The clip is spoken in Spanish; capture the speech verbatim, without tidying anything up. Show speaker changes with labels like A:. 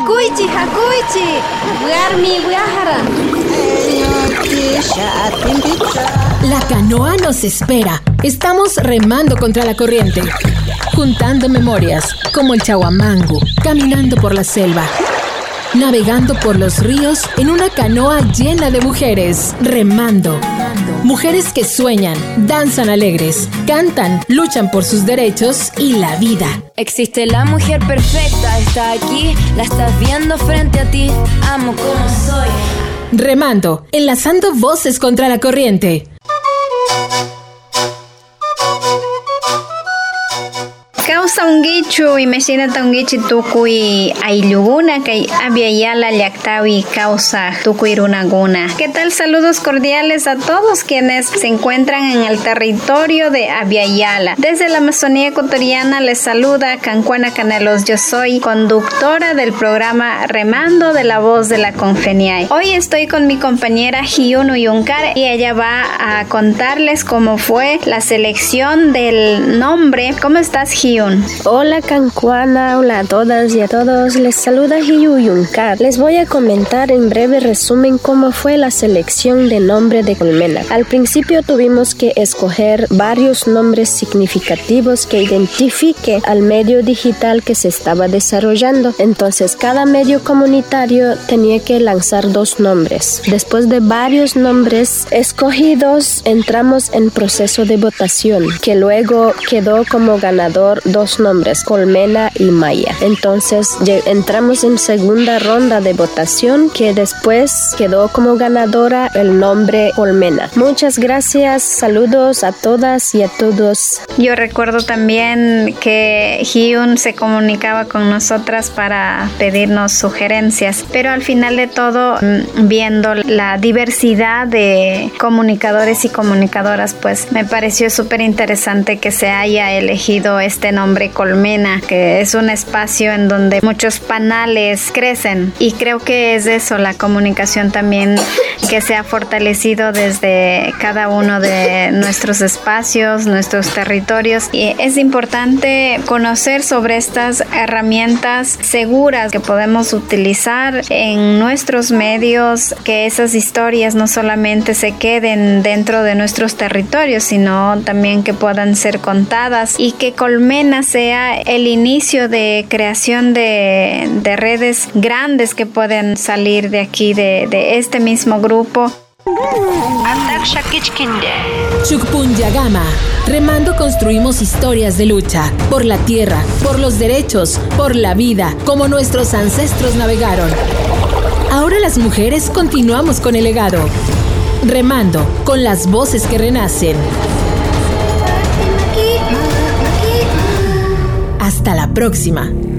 A: Hakuychi, hakuychi. Warmi wiajara.
B: La canoa nos espera. Estamos remando contra la corriente, juntando memorias, como el Chaguamangu, caminando por la selva, navegando por los ríos en una canoa llena de mujeres, remando. Mujeres que sueñan, danzan alegres, cantan, luchan por sus derechos y la vida.
C: Existe la mujer perfecta, está aquí, la estás viendo frente a ti. Amo como soy.
B: Remando, enlazando voces contra la corriente.
A: Causa unguichu y mesina taunguichi tukui aylluguna kay Abya llaktawi causa tukui runaguna. ¿Qué tal? Saludos cordiales a todos quienes se encuentran en el territorio de Abya. Desde la Amazonía ecuatoriana les saluda Cancuana Canelos. Yo soy conductora del programa Remando de la Voz de la Confeniay. Hoy estoy con mi compañera Hyun Uyuncar y ella va a contarles cómo fue la selección del nombre. ¿Cómo estás, Hyun?
D: Hola Cancuana, hola a todas y a todos, les saluda Hyun Uyuncar. Les voy a comentar en breve resumen cómo fue la selección de nombre de Colmena. Al principio tuvimos que escoger varios nombres significativos que identifique al medio digital que se estaba desarrollando. Entonces cada medio comunitario tenía que lanzar dos nombres. Después de varios nombres escogidos, entramos en proceso de votación, que luego quedó como ganador dos nombres, Colmena y Maya. Entonces entramos en segunda ronda de votación, que después quedó como ganadora el nombre Colmena. Muchas gracias, saludos a todas y a todos.
A: Yo recuerdo también que Hyun se comunicaba con nosotras para pedirnos sugerencias, pero al final de todo, viendo la diversidad de comunicadores y comunicadoras, pues me pareció súper interesante que se haya elegido este nombre nombre Colmena, que es un espacio en donde muchos panales crecen, y creo que es eso, la comunicación también que se ha fortalecido desde cada uno de nuestros espacios, nuestros territorios, y es importante conocer sobre estas herramientas seguras que podemos utilizar en nuestros medios, que esas historias no solamente se queden dentro de nuestros territorios, sino también que puedan ser contadas, y que Colmena sea el inicio de creación de, de redes grandes que pueden salir de aquí, de, de este mismo grupo.
B: Chukpunyagama. Remando construimos historias de lucha por la tierra, por los derechos, por la vida, como nuestros ancestros navegaron. Ahora las mujeres continuamos con el legado. Remando con las voces que renacen. Hasta la próxima.